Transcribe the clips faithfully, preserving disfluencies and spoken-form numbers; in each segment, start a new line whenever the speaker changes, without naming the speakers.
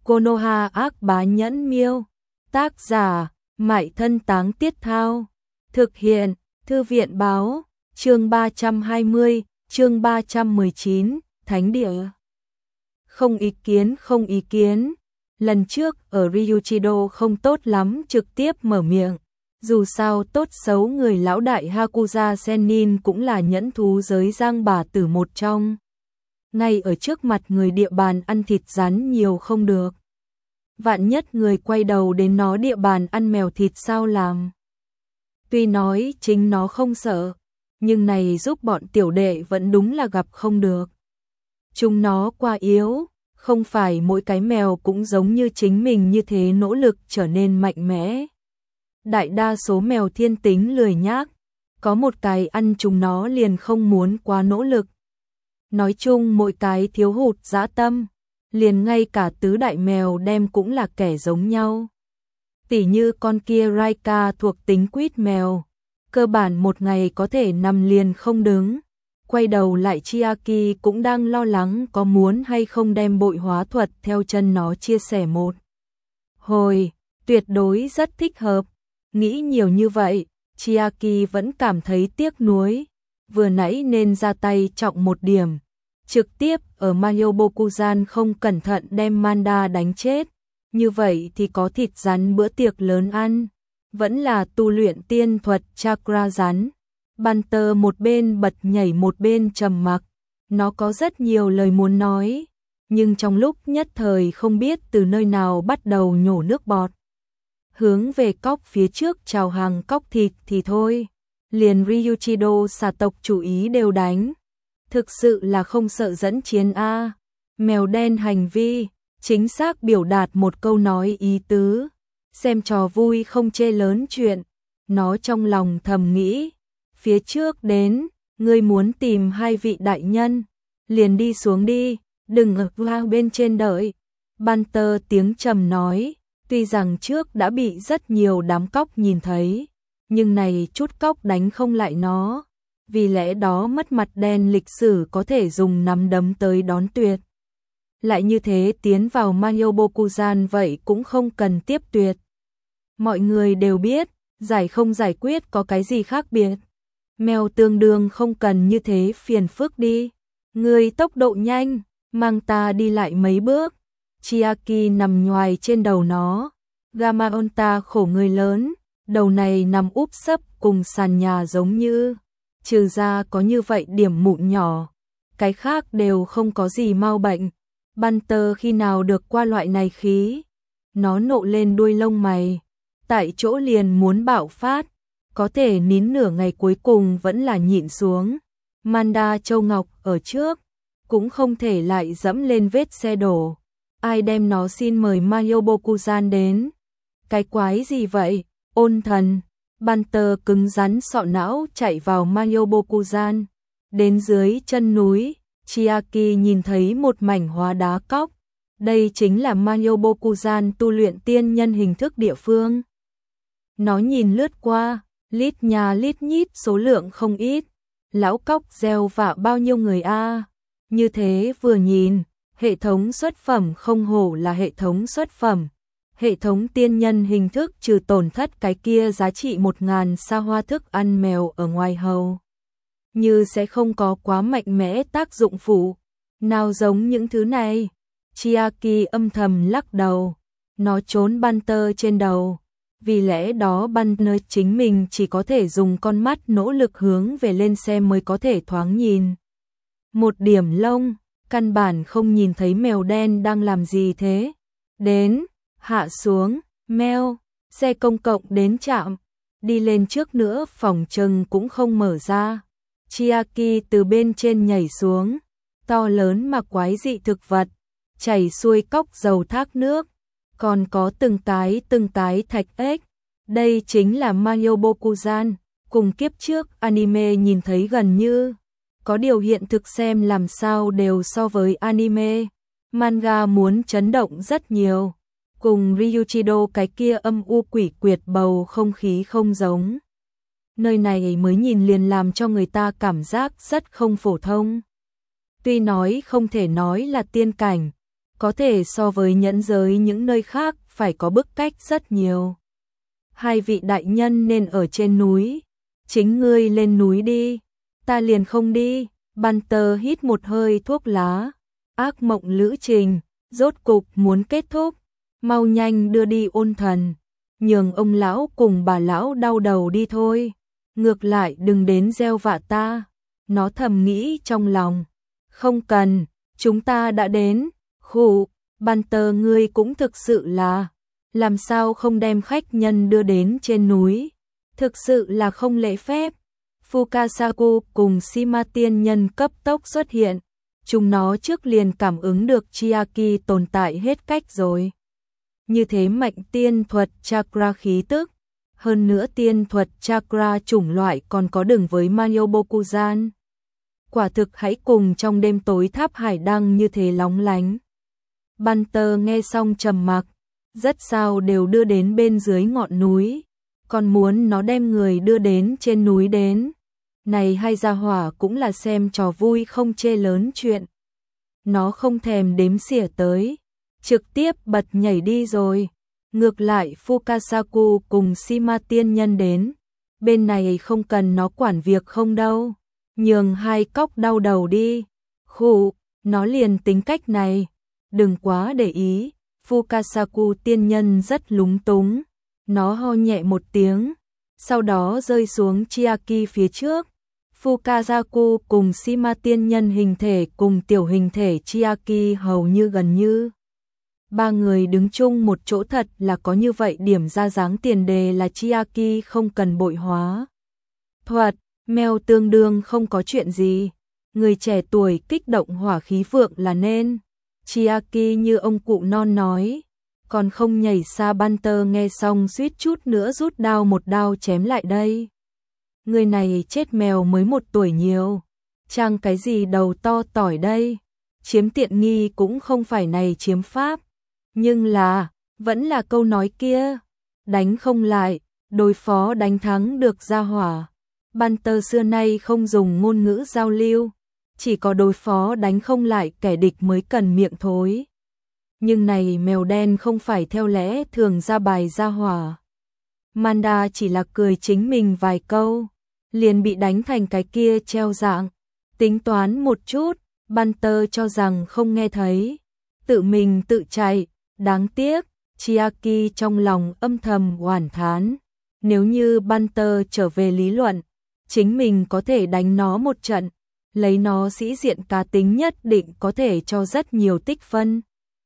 Konoha ác bá nhẫn miêu. Tác giả, Mại Thân Táng Tiết Thao. Thực hiện, Thư viện báo, chương ba trăm hai mươi, chương ba trăm mười chín, Thánh địa. Không ý kiến, không ý kiến. Lần trước ở Ryuchido không tốt lắm trực tiếp mở miệng. Dù sao tốt xấu người lão đại Hakuza Sennin cũng là nhẫn thú giới giang bà tử một trong. Ngay ở trước mặt người địa bàn ăn thịt rắn nhiều không được. Vạn nhất người quay đầu đến nó địa bàn ăn mèo thịt sao làm. Tuy nói chính nó không sợ, nhưng này giúp bọn tiểu đệ vẫn đúng là gặp không được. Chúng nó quá yếu, không phải mỗi cái mèo cũng giống như chính mình như thế nỗ lực trở nên mạnh mẽ. Đại đa số mèo thiên tính lười nhác, có một cái ăn chúng nó liền không muốn quá nỗ lực. Nói chung mỗi cái thiếu hụt dã tâm, liền ngay cả tứ đại mèo đem cũng là kẻ giống nhau. Tỉ như con kia Raika thuộc tính quýt mèo, cơ bản một ngày có thể nằm liền không đứng. Quay đầu lại Chiaki cũng đang lo lắng có muốn hay không đem bội hóa thuật theo chân nó chia sẻ một hồi, tuyệt đối rất thích hợp. Nghĩ nhiều như vậy, Chiaki vẫn cảm thấy tiếc nuối, vừa nãy nên ra tay trọng một điểm. Trực tiếp ở Mayobokuzan không cẩn thận đem Manda đánh chết, như vậy thì có thịt rắn bữa tiệc lớn ăn, vẫn là tu luyện tiên thuật chakra rắn. Banter một bên bật nhảy một bên trầm mặc, nó có rất nhiều lời muốn nói, nhưng trong lúc nhất thời không biết từ nơi nào bắt đầu nhổ nước bọt. Hướng về cóc phía trước chào hàng cóc thịt thì thôi, liền Ryuchido xà tộc chủ ý đều đánh. Thực sự là không sợ dẫn chiến a. Mèo đen hành vi, chính xác biểu đạt một câu nói ý tứ, xem trò vui không chê lớn chuyện. Nó trong lòng thầm nghĩ, phía trước đến, ngươi muốn tìm hai vị đại nhân, liền đi xuống đi, đừng ở vào bên trên đợi. Banter tiếng trầm nói, tuy rằng trước đã bị rất nhiều đám cóc nhìn thấy, nhưng này chút cóc đánh không lại nó. Vì lẽ đó mất mặt đen lịch sử có thể dùng nắm đấm tới đón tuyệt. Lại như thế tiến vào Mayobokuzan vậy cũng không cần tiếp tuyệt. Mọi người đều biết, giải không giải quyết có cái gì khác biệt. Mèo tương đương không cần như thế phiền phức đi. Người tốc độ nhanh, mang ta đi lại mấy bước. Chiaki nằm nhoài trên đầu nó. Gamaonta khổ người lớn, đầu này nằm úp sấp cùng sàn nhà giống như. Trừ ra có như vậy điểm mụn nhỏ, cái khác đều không có gì mau bệnh. Banter khi nào được qua loại này khí, nó nộ lên đuôi lông mày, tại chỗ liền muốn bạo phát, có thể nín nửa ngày cuối cùng vẫn là nhịn xuống. Manda Châu Ngọc ở trước, cũng không thể lại dẫm lên vết xe đổ. Ai đem nó xin mời Mayobokuzan đến? Cái quái gì vậy? Ôn thần. Banter cứng rắn sọ não chạy vào Mayobokuzan. Đến dưới chân núi, Chiaki nhìn thấy một mảnh hóa đá cóc. Đây chính là Mayobokuzan tu luyện tiên nhân hình thức địa phương. Nó nhìn lướt qua, lít nhà lít nhít số lượng không ít. Lão cóc gieo vạ bao nhiêu người a? Như thế vừa nhìn, hệ thống xuất phẩm không hổ là hệ thống xuất phẩm. Hệ thống tiên nhân hình thức trừ tổn thất cái kia giá trị một ngàn sa hoa thức ăn mèo ở ngoài hầu. Như sẽ không có quá mạnh mẽ tác dụng phụ. Nào giống những thứ này. Chiaki âm thầm lắc đầu. Nó trốn Banter trên đầu. Vì lẽ đó Banter chính mình chỉ có thể dùng con mắt nỗ lực hướng về lên xem mới có thể thoáng nhìn. Một điểm lông, căn bản không nhìn thấy mèo đen đang làm gì thế. Đến. Hạ xuống, meo, xe công cộng đến trạm, đi lên trước nữa phòng trừng cũng không mở ra. Chiaki từ bên trên nhảy xuống, to lớn mà quái dị thực vật, chảy xuôi cóc dầu thác nước, còn có từng cái từng cái thạch ếch. Đây chính là Mayobokuzan, cùng kiếp trước anime nhìn thấy gần như, có điều hiện thực xem làm sao đều so với anime, manga muốn chấn động rất nhiều. Cùng Ryuchido cái kia âm u quỷ quyệt bầu không khí không giống. Nơi này mới nhìn liền làm cho người ta cảm giác rất không phổ thông. Tuy nói không thể nói là tiên cảnh, có thể so với nhẫn giới những nơi khác phải có bức cách rất nhiều. Hai vị đại nhân nên ở trên núi, chính ngươi lên núi đi, ta liền không đi. Banter hít một hơi thuốc lá, ác mộng lữ trình, rốt cục muốn kết thúc, mau nhanh đưa đi ôn thần, nhường ông lão cùng bà lão đau đầu đi thôi, ngược lại đừng đến gieo vạ ta. Nó thầm nghĩ trong lòng, không cần, chúng ta đã đến. Khụ, Banter ngươi cũng thực sự là, làm sao không đem khách nhân đưa đến trên núi, thực sự là không lễ phép. Fukasaku cùng Shima tiên nhân cấp tốc xuất hiện, chúng nó trước liền cảm ứng được Chiaki tồn tại hết cách rồi. Như thế mạnh tiên thuật chakra khí tức, hơn nữa tiên thuật chakra chủng loại còn có đường với Manyobokuzan. Quả thực hãy cùng trong đêm tối tháp hải đăng như thế lóng lánh. Banter nghe xong trầm mặc, rất sao đều đưa đến bên dưới ngọn núi, còn muốn nó đem người đưa đến trên núi đến. Này hai gia hỏa cũng là xem trò vui không chê lớn chuyện. Nó không thèm đếm xỉa tới, trực tiếp bật nhảy đi rồi. Ngược lại Fukasaku cùng Shima tiên nhân đến, bên này không cần nó quản việc không đâu, nhường hai cóc đau đầu đi. Khụ, nó liền tính cách này, đừng quá để ý. Fukasaku tiên nhân rất lúng túng, nó ho nhẹ một tiếng, sau đó rơi xuống Chiaki phía trước. Fukasaku cùng Shima tiên nhân hình thể cùng tiểu hình thể Chiaki hầu như gần như. Ba người đứng chung một chỗ thật là có như vậy điểm ra dáng, tiền đề là Chiaki không cần bội hóa thuật, mèo tương đương không có chuyện gì. Người trẻ tuổi kích động hỏa khí vượng là nên. Chiaki như ông cụ non nói, còn không nhảy xa. Banter nghe xong suýt chút nữa rút đao một đao chém lại đây. Người này chết mèo mới một tuổi nhiều, chăng cái gì đầu to tỏi đây, chiếm tiện nghi cũng không phải này chiếm pháp. Nhưng là, vẫn là câu nói kia, đánh không lại, đối phó đánh thắng được gia hỏa. Banter xưa nay không dùng ngôn ngữ giao lưu, chỉ có đối phó đánh không lại kẻ địch mới cần miệng thối. Nhưng này mèo đen không phải theo lẽ thường ra bài gia hỏa. Manda chỉ là cười chính mình vài câu, liền bị đánh thành cái kia treo dạng. Tính toán một chút, Banter cho rằng không nghe thấy, tự mình tự chạy, đáng tiếc. Chiaki trong lòng âm thầm oản thán, nếu như Banter trở về lý luận, chính mình có thể đánh nó một trận, lấy nó sĩ diện cá tính nhất định có thể cho rất nhiều tích phân.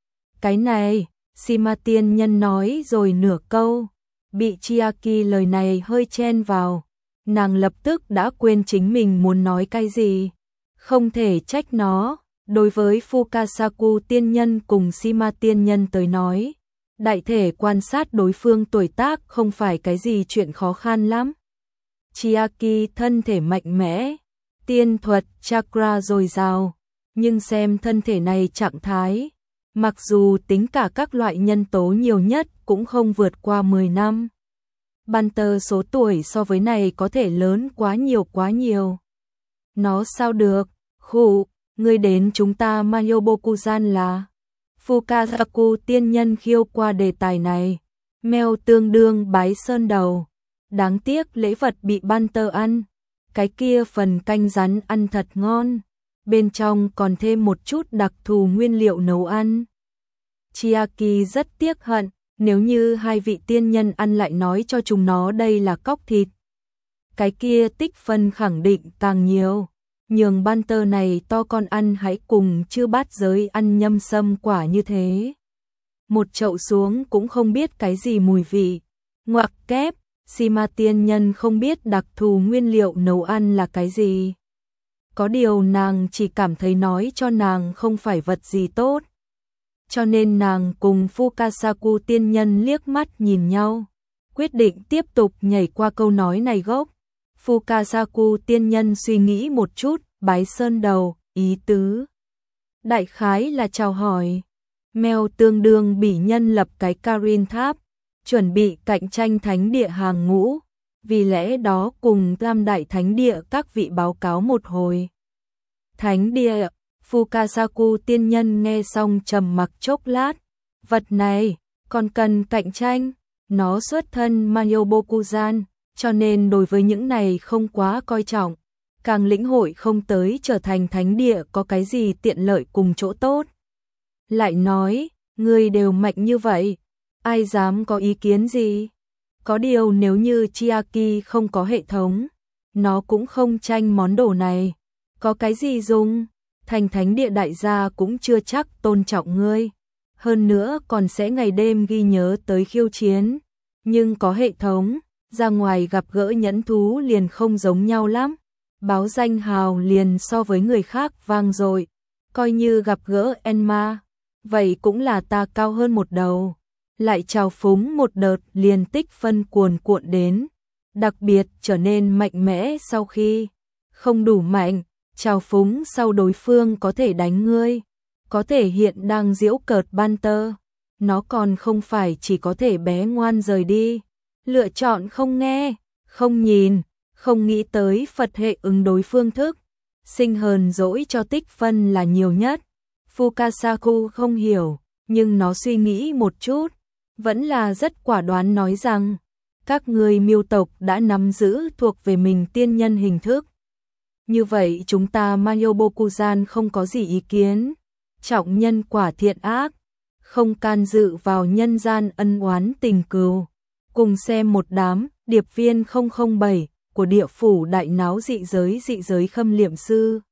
Cái này, Shima tiên nhân nói rồi nửa câu, bị Chiaki lời này hơi chen vào, nàng lập tức đã quên chính mình muốn nói cái gì. Không thể trách nó, đối với Fukasaku tiên nhân cùng Shima tiên nhân tới nói, đại thể quan sát đối phương tuổi tác không phải cái gì chuyện khó khăn lắm. Chiaki thân thể mạnh mẽ, tiên thuật chakra dồi dào, nhưng xem thân thể này trạng thái, mặc dù tính cả các loại nhân tố nhiều nhất cũng không vượt qua mười năm. Banter số tuổi so với này có thể lớn quá nhiều quá nhiều. Nó sao được, khụ, ngươi đến chúng ta Manyobokuzan là. Fukasaku tiên nhân khiêu qua đề tài này, mèo tương đương bái sơn đầu. Đáng tiếc lễ vật bị Banter ăn, cái kia phần canh rắn ăn thật ngon, bên trong còn thêm một chút đặc thù nguyên liệu nấu ăn. Chiaki rất tiếc hận, nếu như hai vị tiên nhân ăn lại nói cho chúng nó đây là cóc thịt, cái kia tích phân khẳng định càng nhiều. Nhường Banter này to con ăn hãy cùng chư bát giới ăn nhâm sâm quả như thế. Một chậu xuống cũng không biết cái gì mùi vị. Ngoặc kép, Shima tiên nhân không biết đặc thù nguyên liệu nấu ăn là cái gì. Có điều nàng chỉ cảm thấy nói cho nàng không phải vật gì tốt. Cho nên nàng cùng Fukasaku tiên nhân liếc mắt nhìn nhau, quyết định tiếp tục nhảy qua câu nói này gốc. Fukasaku tiên nhân suy nghĩ một chút, bái sơn đầu, ý tứ đại khái là chào hỏi. Mèo tương đương bỉ nhân lập cái Karin tháp, chuẩn bị cạnh tranh thánh địa hàng ngũ, vì lẽ đó cùng tam đại thánh địa các vị báo cáo một hồi. Thánh địa, Fukasaku tiên nhân nghe xong trầm mặc chốc lát, vật này còn cần cạnh tranh, nó xuất thân Manyobokuzan, cho nên đối với những này không quá coi trọng, càng lĩnh hội không tới trở thành thánh địa có cái gì tiện lợi cùng chỗ tốt. Lại nói, người đều mạnh như vậy, ai dám có ý kiến gì? Có điều nếu như Chiaki không có hệ thống, nó cũng không tranh món đồ này, có cái gì dùng, thành thánh địa đại gia cũng chưa chắc tôn trọng ngươi, hơn nữa còn sẽ ngày đêm ghi nhớ tới khiêu chiến, nhưng có hệ thống, ra ngoài gặp gỡ nhẫn thú liền không giống nhau lắm, báo danh hào liền so với người khác vang dội, coi như gặp gỡ Enma, vậy cũng là ta cao hơn một đầu, lại trào phúng một đợt liền tích phân cuồn cuộn đến, đặc biệt trở nên mạnh mẽ sau khi không đủ mạnh, trào phúng sau đối phương có thể đánh ngươi, có thể hiện đang giễu cợt Banter, nó còn không phải chỉ có thể bé ngoan rời đi, lựa chọn không nghe, không nhìn, không nghĩ tới Phật hệ ứng đối phương thức, sinh hờn dỗi cho tích phân là nhiều nhất. Fukasaku không hiểu, nhưng nó suy nghĩ một chút, vẫn là rất quả đoán nói rằng, các người miêu tộc đã nắm giữ thuộc về mình tiên nhân hình thức. Như vậy chúng ta Manyobokuzan không có gì ý kiến, trọng nhân quả thiện ác, không can dự vào nhân gian ân oán tình cừu, cùng xem một đám điệp viên không không bảy của địa phủ đại náo dị giới dị giới khâm liệm sư.